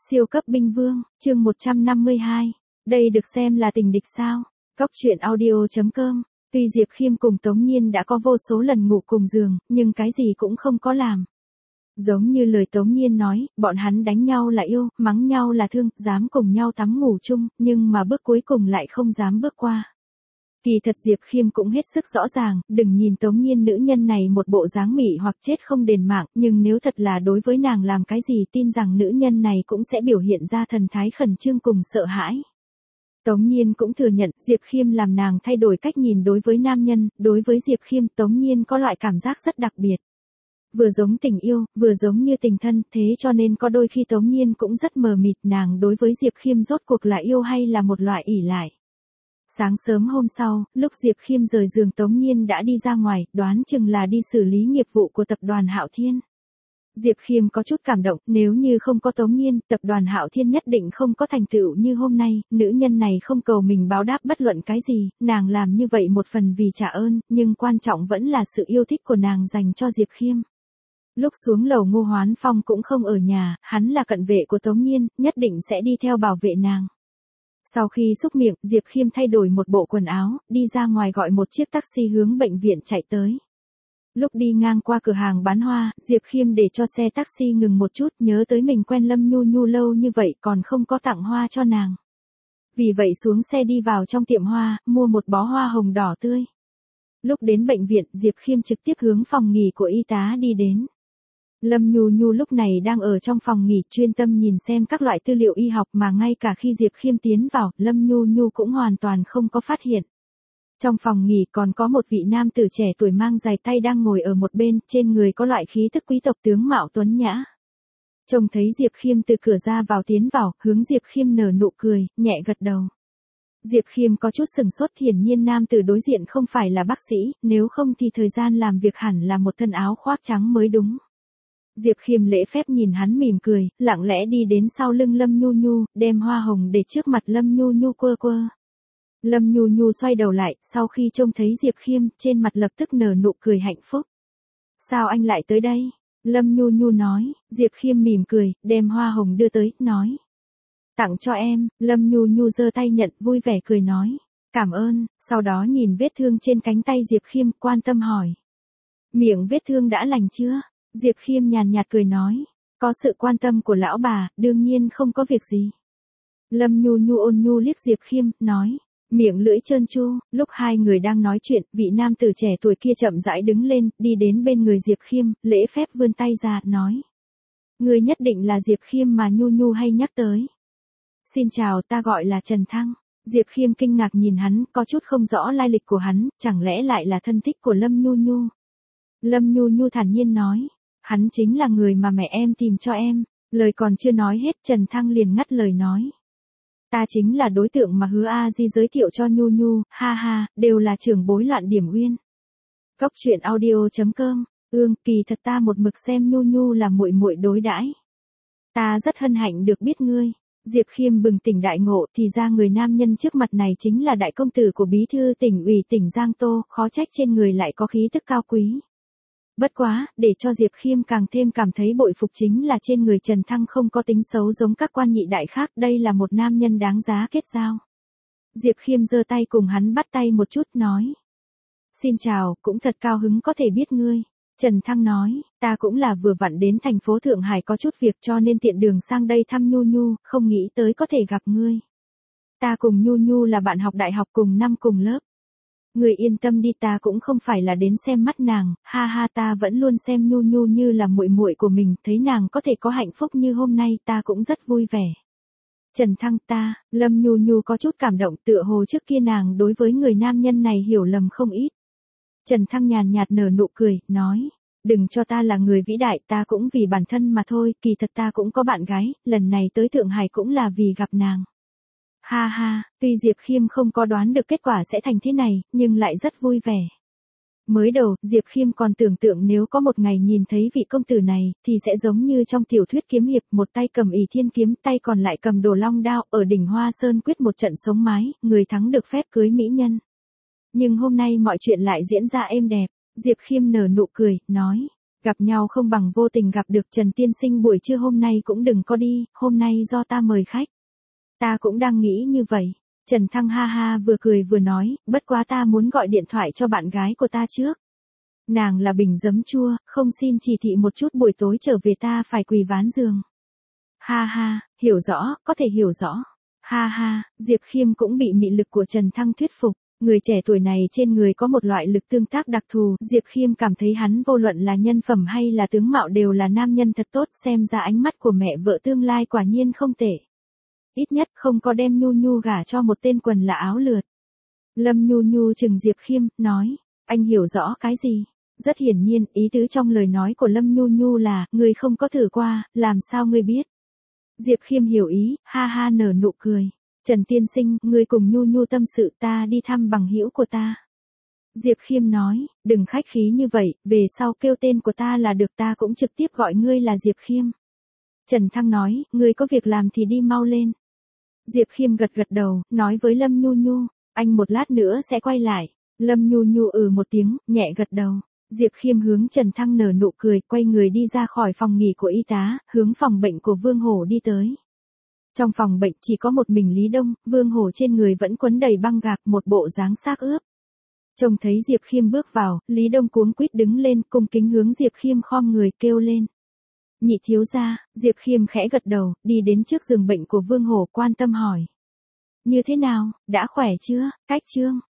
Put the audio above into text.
Siêu cấp binh vương, chương 152. Đây được xem là tình địch sao? Cóc truyện audio.com. Tuy Diệp Khiêm cùng Tống Nhiên đã có vô số lần ngủ cùng giường, nhưng cái gì cũng không có làm. Giống như lời Tống Nhiên nói, bọn hắn đánh nhau là yêu, mắng nhau là thương, dám cùng nhau tắm ngủ chung, nhưng mà bước cuối cùng lại không dám bước qua. Kỳ thật Diệp Khiêm cũng hết sức rõ ràng, đừng nhìn Tống Nhiên nữ nhân này một bộ dáng mị hoặc chết không đền mạng, nhưng nếu thật là đối với nàng làm cái gì tin rằng nữ nhân này cũng sẽ biểu hiện ra thần thái khẩn trương cùng sợ hãi. Tống Nhiên cũng thừa nhận Diệp Khiêm làm nàng thay đổi cách nhìn đối với nam nhân, đối với Diệp Khiêm Tống Nhiên có loại cảm giác rất đặc biệt. Vừa giống tình yêu, vừa giống như tình thân, thế cho nên có đôi khi Tống Nhiên cũng rất mờ mịt nàng đối với Diệp Khiêm rốt cuộc là yêu hay là một loại ỷ lại. Sáng sớm hôm sau, lúc Diệp Khiêm rời giường Tống Nhiên đã đi ra ngoài, đoán chừng là đi xử lý nghiệp vụ của tập đoàn Hạo Thiên. Diệp Khiêm có chút cảm động, nếu như không có Tống Nhiên, tập đoàn Hạo Thiên nhất định không có thành tựu như hôm nay, nữ nhân này không cầu mình báo đáp bất luận cái gì, nàng làm như vậy một phần vì trả ơn, nhưng quan trọng vẫn là sự yêu thích của nàng dành cho Diệp Khiêm. Lúc xuống lầu Ngô Hoán Phong cũng không ở nhà, hắn là cận vệ của Tống Nhiên, nhất định sẽ đi theo bảo vệ nàng. Sau khi xúc miệng, Diệp Khiêm thay đổi một bộ quần áo, đi ra ngoài gọi một chiếc taxi hướng bệnh viện chạy tới. Lúc đi ngang qua cửa hàng bán hoa, Diệp Khiêm để cho xe taxi ngừng một chút, nhớ tới mình quen Lâm Nhu Nhu lâu như vậy còn không có tặng hoa cho nàng. Vì vậy xuống xe đi vào trong tiệm hoa, mua một bó hoa hồng đỏ tươi. Lúc đến bệnh viện, Diệp Khiêm trực tiếp hướng phòng nghỉ của y tá đi đến. Lâm Nhu Nhu lúc này đang ở trong phòng nghỉ chuyên tâm nhìn xem các loại tư liệu y học mà ngay cả khi Diệp Khiêm tiến vào, Lâm Nhu Nhu cũng hoàn toàn không có phát hiện. Trong phòng nghỉ còn có một vị nam tử trẻ tuổi mang giày tay đang ngồi ở một bên, trên người có loại khí thức quý tộc tướng mạo tuấn nhã. Trông thấy Diệp Khiêm từ cửa ra vào tiến vào, hướng Diệp Khiêm nở nụ cười, nhẹ gật đầu. Diệp Khiêm có chút sừng sốt, hiển nhiên nam tử đối diện không phải là bác sĩ, nếu không thì thời gian làm việc hẳn là một thân áo khoác trắng mới đúng. Diệp Khiêm lễ phép nhìn hắn mỉm cười, lặng lẽ đi đến sau lưng Lâm Nhu Nhu, đem hoa hồng để trước mặt Lâm Nhu Nhu quơ quơ. Lâm Nhu Nhu xoay đầu lại, sau khi trông thấy Diệp Khiêm, trên mặt lập tức nở nụ cười hạnh phúc. Sao anh lại tới đây? Lâm Nhu Nhu nói, Diệp Khiêm mỉm cười, đem hoa hồng đưa tới, nói. Tặng cho em, Lâm Nhu Nhu giơ tay nhận, vui vẻ cười nói. Cảm ơn, sau đó nhìn vết thương trên cánh tay Diệp Khiêm, quan tâm hỏi. Miệng vết thương đã lành chưa? Diệp Khiêm nhàn nhạt cười nói. Có sự quan tâm của lão bà, đương nhiên không có việc gì. Lâm Nhu Nhu ôn nhu liếc Diệp Khiêm, nói. Miệng lưỡi trơn tru, lúc hai người đang nói chuyện, vị nam tử trẻ tuổi kia chậm rãi đứng lên, đi đến bên người Diệp Khiêm, lễ phép vươn tay ra, nói. Người nhất định là Diệp Khiêm mà Nhu Nhu hay nhắc tới. Xin chào, ta gọi là Trần Thăng. Diệp Khiêm kinh ngạc nhìn hắn, có chút không rõ lai lịch của hắn, chẳng lẽ lại là thân thích của Lâm Nhu Nhu. Lâm Nhu Nhu thản nhiên nói. Hắn chính là người mà mẹ em tìm cho em. Lời còn chưa nói hết, Trần Thăng liền ngắt lời nói. Ta chính là đối tượng mà Hứa A Di giới thiệu cho Nhu Nhu, ha ha, đều là trưởng bối Loạn Điểm Uyên. Cóc truyện audio.com. Kỳ thật ta một mực xem Nhu Nhu là muội muội đối đãi. Ta rất hân hạnh được biết ngươi. Diệp Khiêm bừng tỉnh đại ngộ, thì ra người nam nhân trước mặt này chính là đại công tử của bí thư tỉnh ủy tỉnh Giang Tô, khó trách trên người lại có khí tức cao quý. Bất quá, để cho Diệp Khiêm càng thêm cảm thấy bội phục chính là trên người Trần Thăng không có tính xấu giống các quan nhị đại khác, đây là một nam nhân đáng giá kết giao. Diệp Khiêm giơ tay cùng hắn bắt tay một chút, nói. Xin chào, cũng thật cao hứng có thể biết ngươi. Trần Thăng nói, ta cũng là vừa vặn đến thành phố Thượng Hải có chút việc cho nên tiện đường sang đây thăm Nhu Nhu, không nghĩ tới có thể gặp ngươi. Ta cùng Nhu Nhu là bạn học đại học cùng năm cùng lớp. Người yên tâm đi, ta cũng không phải là đến xem mắt nàng, ha ha, ta vẫn luôn xem Nhu Nhu như là muội muội của mình, thấy nàng có thể có hạnh phúc như hôm nay ta cũng rất vui vẻ. Trần Thăng ta, Lâm Nhu Nhu có chút cảm động, tựa hồ trước kia nàng đối với người nam nhân này hiểu lầm không ít. Trần Thăng nhàn nhạt nở nụ cười, nói, đừng cho ta là người vĩ đại, ta cũng vì bản thân mà thôi, kỳ thật ta cũng có bạn gái, lần này tới Thượng Hải cũng là vì gặp nàng. Ha ha, tuy Diệp Khiêm không có đoán được kết quả sẽ thành thế này, nhưng lại rất vui vẻ. Mới đầu, Diệp Khiêm còn tưởng tượng nếu có một ngày nhìn thấy vị công tử này, thì sẽ giống như trong tiểu thuyết kiếm hiệp, một tay cầm ỷ thiên kiếm, tay còn lại cầm đồ long đao, ở đỉnh Hoa Sơn quyết một trận sống mái, người thắng được phép cưới mỹ nhân. Nhưng hôm nay mọi chuyện lại diễn ra êm đẹp, Diệp Khiêm nở nụ cười, nói, Gặp nhau không bằng vô tình gặp được, Trần tiên sinh buổi trưa hôm nay cũng đừng có đi, hôm nay do ta mời khách. Ta cũng đang nghĩ như vậy. Trần Thăng ha ha vừa cười vừa nói, bất quá ta muốn gọi điện thoại cho bạn gái của ta trước. Nàng là bình giấm chua, không xin chỉ thị một chút buổi tối trở về ta phải quỳ ván giường. Ha ha, hiểu rõ, có thể hiểu rõ. Ha ha, Diệp Khiêm cũng bị mị lực của Trần Thăng thuyết phục. Người trẻ tuổi này trên người có một loại lực tương tác đặc thù, Diệp Khiêm cảm thấy hắn vô luận là nhân phẩm hay là tướng mạo đều là nam nhân thật tốt, xem ra ánh mắt của mẹ vợ tương lai quả nhiên không tệ. Ít nhất không có đem Nhu Nhu gả cho một tên quần là áo lượt. Lâm Nhu Nhu chừng Diệp Khiêm, nói, anh hiểu rõ cái gì? Rất hiển nhiên, ý tứ trong lời nói của Lâm Nhu Nhu là, người không có thử qua, làm sao ngươi biết? Diệp Khiêm hiểu ý, ha ha nở nụ cười. Trần tiên sinh, ngươi cùng Nhu Nhu tâm sự, ta đi thăm bằng hữu của ta. Diệp Khiêm nói, đừng khách khí như vậy, về sau kêu tên của ta là được, ta cũng trực tiếp gọi ngươi là Diệp Khiêm. Trần Thăng nói, ngươi có việc làm thì đi mau lên. Diệp Khiêm gật gật đầu, nói với Lâm Nhu Nhu, anh một lát nữa sẽ quay lại. Lâm Nhu Nhu một tiếng, nhẹ gật đầu. Diệp Khiêm hướng Trần Thăng nở nụ cười, quay người đi ra khỏi phòng nghỉ của y tá, hướng phòng bệnh của Vương Hổ đi tới. Trong phòng bệnh chỉ có một mình Lý Đông, Vương Hổ trên người vẫn quấn đầy băng gạc, một bộ dáng xác ướp. Trông thấy Diệp Khiêm bước vào, Lý Đông cuống quýt đứng lên, cung kính hướng Diệp Khiêm khom người kêu lên. Nhị thiếu gia. Diệp Khiêm khẽ gật đầu, đi đến trước giường bệnh của Vương Hổ, quan tâm hỏi. Như thế nào, đã khỏe chưa, Cách Trương?